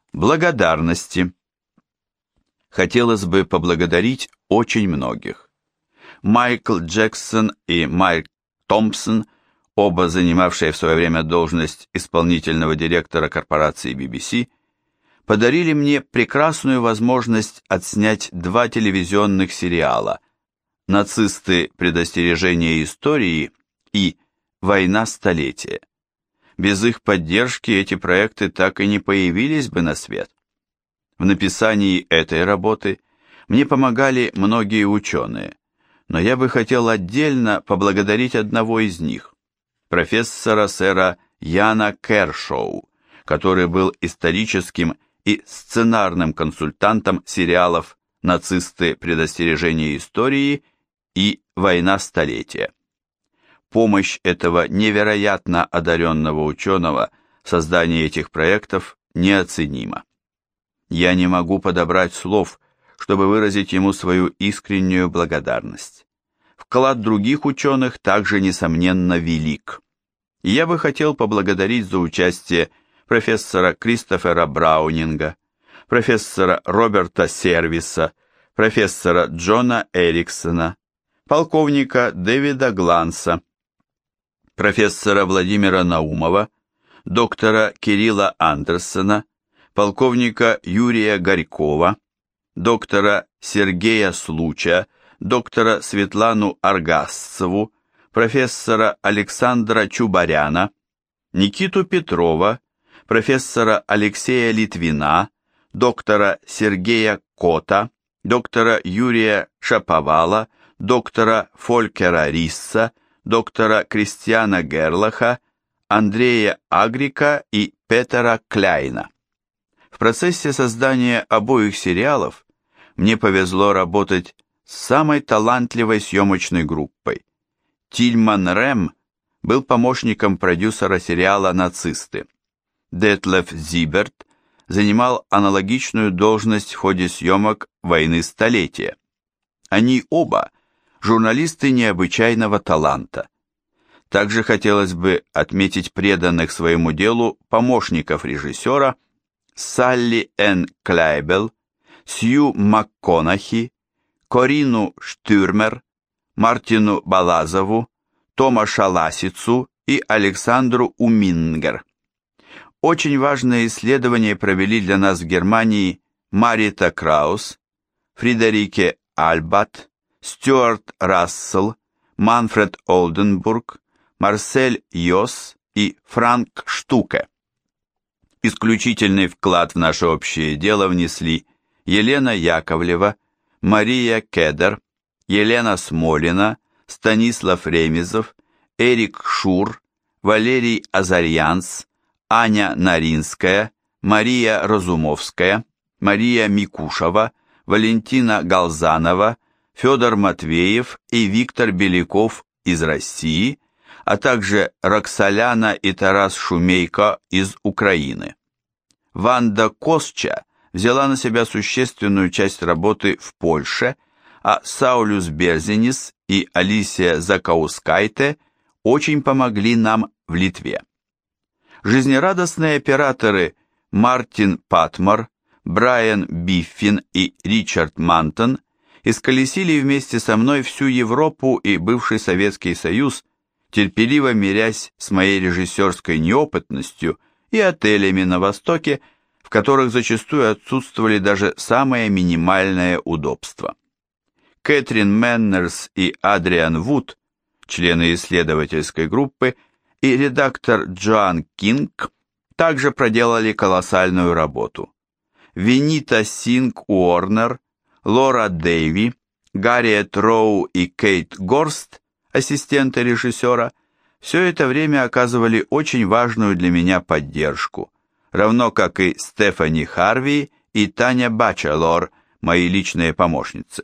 Благодарности. Хотелось бы поблагодарить очень многих. Майкл Джексон и Майк Томпсон, оба занимавшие в свое время должность исполнительного директора корпорации BBC, подарили мне прекрасную возможность отснять 2 телевизионных сериала «Нацисты. Предостережение истории» и «Война столетия». Без их поддержки эти проекты так и не появились бы на свет. В написании этой работы мне помогали многие ученые, но я бы хотел отдельно поблагодарить одного из них, профессора сэра Яна Кершоу, который был историческим и сценарным консультантом сериалов «Нацисты. Предостережение истории» и «Война столетия». Помощь этого невероятно одаренного ученого в создании этих проектов неоценима. Я не могу подобрать слов, чтобы выразить ему свою искреннюю благодарность. Вклад других ученых также, несомненно, велик. И я бы хотел поблагодарить за участие профессора Кристофера Браунинга, профессора Роберта Сервиса, профессора Джона Эриксона, полковника Дэвида Гланса, профессора Владимира Наумова, доктора Кирилла Андерсона, полковника Юрия Горькова, доктора Сергея Случа, доктора Светлану Аргасцеву, профессора Александра Чубаряна, Никиту Петрова, профессора Алексея Литвина, доктора Сергея Кота, доктора Юрия Шаповала, доктора Фолькера Рисса, доктора Кристиана Герлаха, Андрея Агрика и Петера Кляйна. В процессе создания обоих сериалов мне повезло работать с самой талантливой съемочной группой. Тильман Рэм был помощником продюсера сериала «Нацисты». Детлеф Зиберт занимал аналогичную должность в ходе съемок «Войны столетия». Они оба журналисты необычайного таланта. Также хотелось бы отметить преданных своему делу помощников режиссера Салли Н. Клайбел, Сью МакКонахи, Корину Штюрмер, Мартину Балазову, Томаша Ласицу и Александру Умингер. Очень важное исследование провели для нас в Германии Марита Краус, Фридерике Альбат, Стюарт Рассел, Манфред Олденбург, Марсель Йос и Франк Штуке. Исключительный вклад в наше общее дело внесли Елена Яковлева, Мария Кедер, Елена Смолина, Станислав Ремезов, Эрик Шур, Валерий Азарьянс, Аня Наринская, Мария Разумовская, Мария Микушева, Валентина Галзанова, Федор Матвеев и Виктор Беляков из России, а также Роксоляна и Тарас Шумейко из Украины. Ванда Косча взяла на себя существенную часть работы в Польше, а Саулюс Берзенис и Алисия Закаускайте очень помогли нам в Литве. Жизнерадостные операторы Мартин Патмор, Брайан Биффин и Ричард Мантон исколесили вместе со мной всю Европу и бывший Советский Союз, терпеливо мирясь с моей режиссерской неопытностью и отелями на Востоке, в которых зачастую отсутствовали даже самые минимальные удобства. Кэтрин Меннерс и Адриан Вуд, члены исследовательской группы, и редактор Джоан Кинг также проделали колоссальную работу. Венита Синг Уорнер, Лора Дэйви, Гарриет Роу и Кейт Горст, ассистенты режиссера, все это время оказывали очень важную для меня поддержку, равно как и Стефани Харви и Таня Бачелор, мои личные помощницы.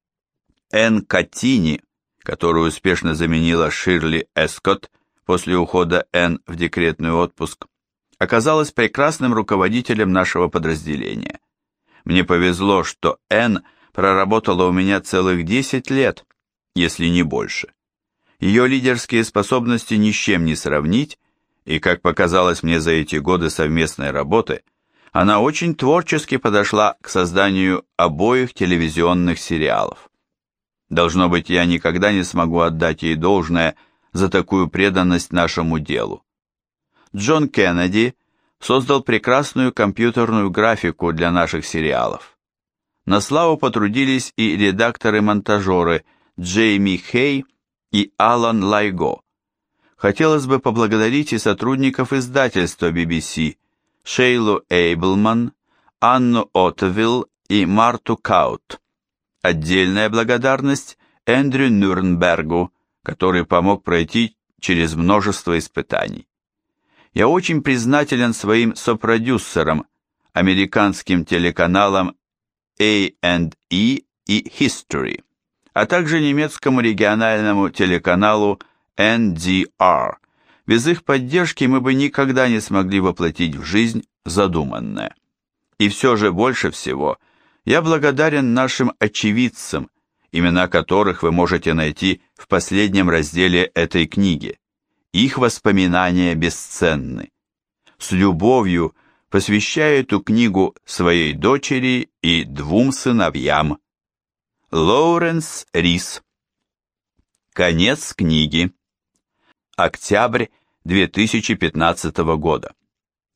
Энн Каттини, которую успешно заменила Ширли Эскотт после ухода Энн в декретный отпуск, оказалась прекрасным руководителем нашего подразделения. Мне повезло, что Энн проработала у меня целых 10 лет, если не больше. Ее лидерские способности ни с чем не сравнить, и, как показалось мне за эти годы совместной работы, Она очень творчески подошла к созданию обоих телевизионных сериалов. Должно быть, я никогда не смогу отдать ей должное за такую преданность нашему делу. Джон Кеннеди создал прекрасную компьютерную графику для наших сериалов. На славу потрудились и редакторы-монтажеры Джейми Хей и Алан Лайго. Хотелось бы поблагодарить и сотрудников издательства BBC, Шейлу Эйблман, Анну Оттевилл и Марту Каут. Отдельная благодарность Эндрю Нюрнбергу, который помог пройти через множество испытаний. Я очень признателен своим сопродюсерам, американским телеканалам A&E и History, а также немецкому региональному телеканалу NDR. Без их поддержки мы бы никогда не смогли воплотить в жизнь задуманное. И все же больше всего я благодарен нашим очевидцам, имена которых вы можете найти в последнем разделе этой книги. Их воспоминания бесценны. С любовью посвящаю эту книгу своей дочери и 2 сыновьям. Лоуренс Рис. Конец книги. Октябрь 2015 года.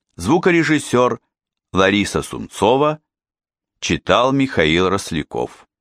Звукорежиссер Лариса Сумцова. Читал Михаил Росляков.